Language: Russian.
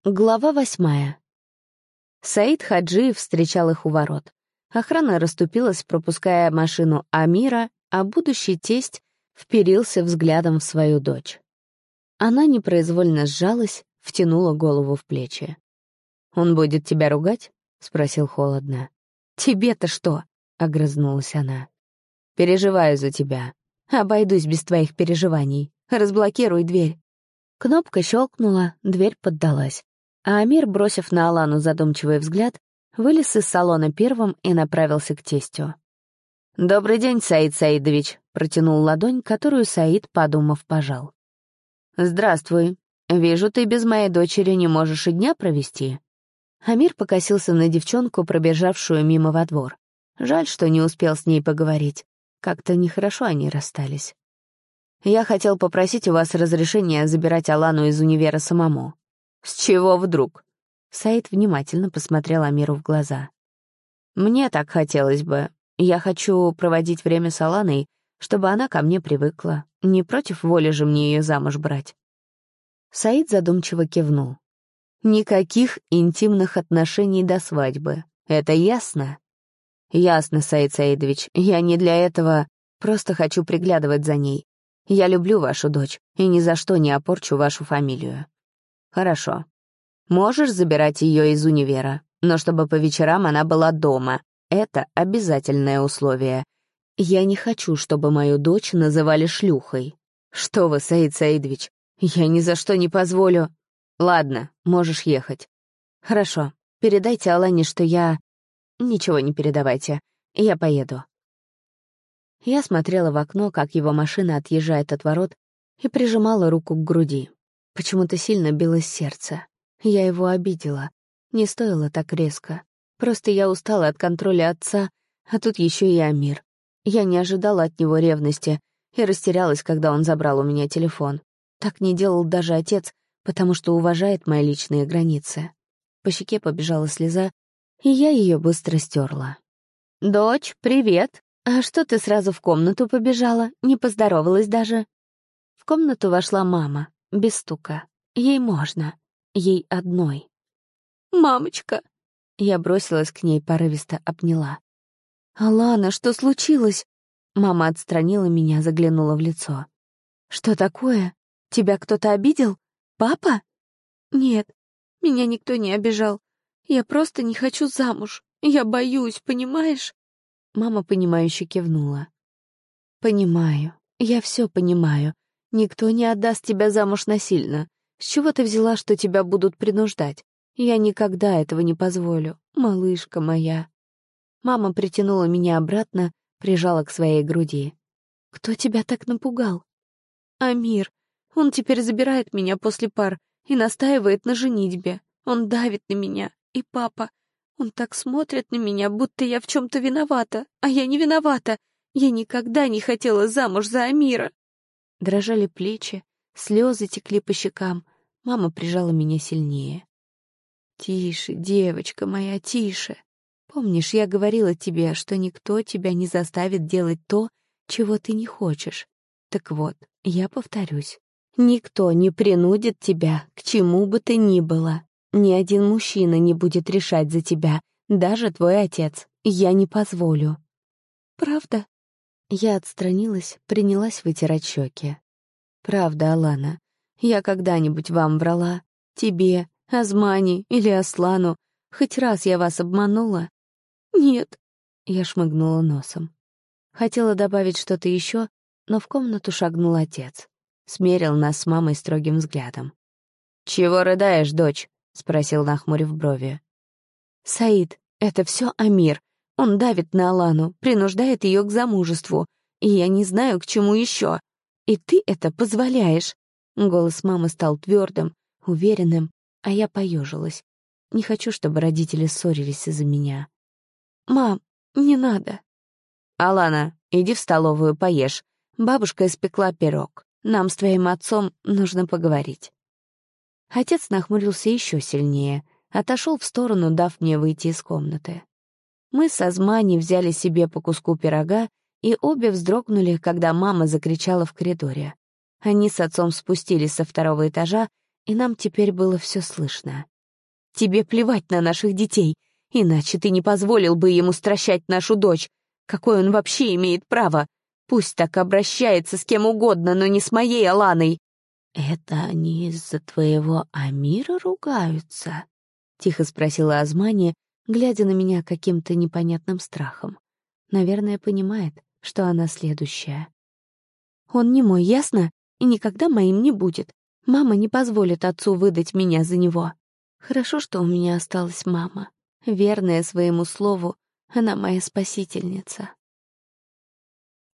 Глава 8. Саид Хаджиев встречал их у ворот. Охрана расступилась, пропуская машину Амира, а будущий тесть вперился взглядом в свою дочь. Она непроизвольно сжалась, втянула голову в плечи. «Он будет тебя ругать?» — спросил холодно. «Тебе-то что?» — огрызнулась она. «Переживаю за тебя. Обойдусь без твоих переживаний. Разблокируй дверь». Кнопка щелкнула, дверь поддалась. А Амир, бросив на Алану задумчивый взгляд, вылез из салона первым и направился к тестю. «Добрый день, Саид Саидович», — протянул ладонь, которую Саид, подумав, пожал. «Здравствуй. Вижу, ты без моей дочери не можешь и дня провести». Амир покосился на девчонку, пробежавшую мимо во двор. Жаль, что не успел с ней поговорить. Как-то нехорошо они расстались. «Я хотел попросить у вас разрешения забирать Алану из универа самому». «С чего вдруг?» Саид внимательно посмотрел Амиру в глаза. «Мне так хотелось бы. Я хочу проводить время с Аланой, чтобы она ко мне привыкла. Не против воли же мне ее замуж брать». Саид задумчиво кивнул. «Никаких интимных отношений до свадьбы. Это ясно?» «Ясно, Саид Саидович. Я не для этого, просто хочу приглядывать за ней. Я люблю вашу дочь и ни за что не опорчу вашу фамилию». «Хорошо. Можешь забирать ее из универа, но чтобы по вечерам она была дома. Это обязательное условие. Я не хочу, чтобы мою дочь называли шлюхой». «Что вы, Саид Саидович, я ни за что не позволю». «Ладно, можешь ехать». «Хорошо, передайте Алане, что я...» «Ничего не передавайте, я поеду». Я смотрела в окно, как его машина отъезжает от ворот, и прижимала руку к груди. Почему-то сильно билось сердце. Я его обидела. Не стоило так резко. Просто я устала от контроля отца, а тут еще и Амир. Я не ожидала от него ревности и растерялась, когда он забрал у меня телефон. Так не делал даже отец, потому что уважает мои личные границы. По щеке побежала слеза, и я ее быстро стерла. «Дочь, привет! А что ты сразу в комнату побежала? Не поздоровалась даже?» В комнату вошла мама. Без стука. Ей можно. Ей одной. «Мамочка!» Я бросилась к ней, порывисто обняла. «Алана, что случилось?» Мама отстранила меня, заглянула в лицо. «Что такое? Тебя кто-то обидел? Папа?» «Нет, меня никто не обижал. Я просто не хочу замуж. Я боюсь, понимаешь?» Мама, понимающе кивнула. «Понимаю. Я все понимаю. Никто не отдаст тебя замуж насильно. С чего ты взяла, что тебя будут принуждать? Я никогда этого не позволю, малышка моя». Мама притянула меня обратно, прижала к своей груди. «Кто тебя так напугал?» «Амир. Он теперь забирает меня после пар и настаивает на женитьбе. Он давит на меня. И папа. Он так смотрит на меня, будто я в чем-то виновата, а я не виновата. Я никогда не хотела замуж за Амира». Дрожали плечи, слезы текли по щекам. Мама прижала меня сильнее. «Тише, девочка моя, тише. Помнишь, я говорила тебе, что никто тебя не заставит делать то, чего ты не хочешь. Так вот, я повторюсь. Никто не принудит тебя к чему бы ты ни было. Ни один мужчина не будет решать за тебя, даже твой отец. Я не позволю». «Правда?» Я отстранилась, принялась вытирать щеки. «Правда, Алана, я когда-нибудь вам врала? Тебе, Азмане или Аслану? Хоть раз я вас обманула?» «Нет», — я шмыгнула носом. Хотела добавить что-то еще, но в комнату шагнул отец. Смерил нас с мамой строгим взглядом. «Чего рыдаешь, дочь?» — спросил, нахмурив брови. «Саид, это все Амир. Он давит на Алану, принуждает ее к замужеству, и я не знаю, к чему еще. И ты это позволяешь». Голос мамы стал твердым, уверенным, а я поежилась. Не хочу, чтобы родители ссорились из-за меня. «Мам, не надо». «Алана, иди в столовую, поешь. Бабушка испекла пирог. Нам с твоим отцом нужно поговорить». Отец нахмурился еще сильнее, отошел в сторону, дав мне выйти из комнаты. Мы с Азмани взяли себе по куску пирога и обе вздрогнули, когда мама закричала в коридоре. Они с отцом спустились со второго этажа, и нам теперь было все слышно. Тебе плевать на наших детей, иначе ты не позволил бы ему стращать нашу дочь. Какое он вообще имеет право? Пусть так обращается с кем угодно, но не с моей Аланой». «Это они из-за твоего Амира ругаются?» — тихо спросила Азмани, глядя на меня каким-то непонятным страхом. Наверное, понимает, что она следующая. «Он не мой, ясно? И никогда моим не будет. Мама не позволит отцу выдать меня за него. Хорошо, что у меня осталась мама. Верная своему слову, она моя спасительница».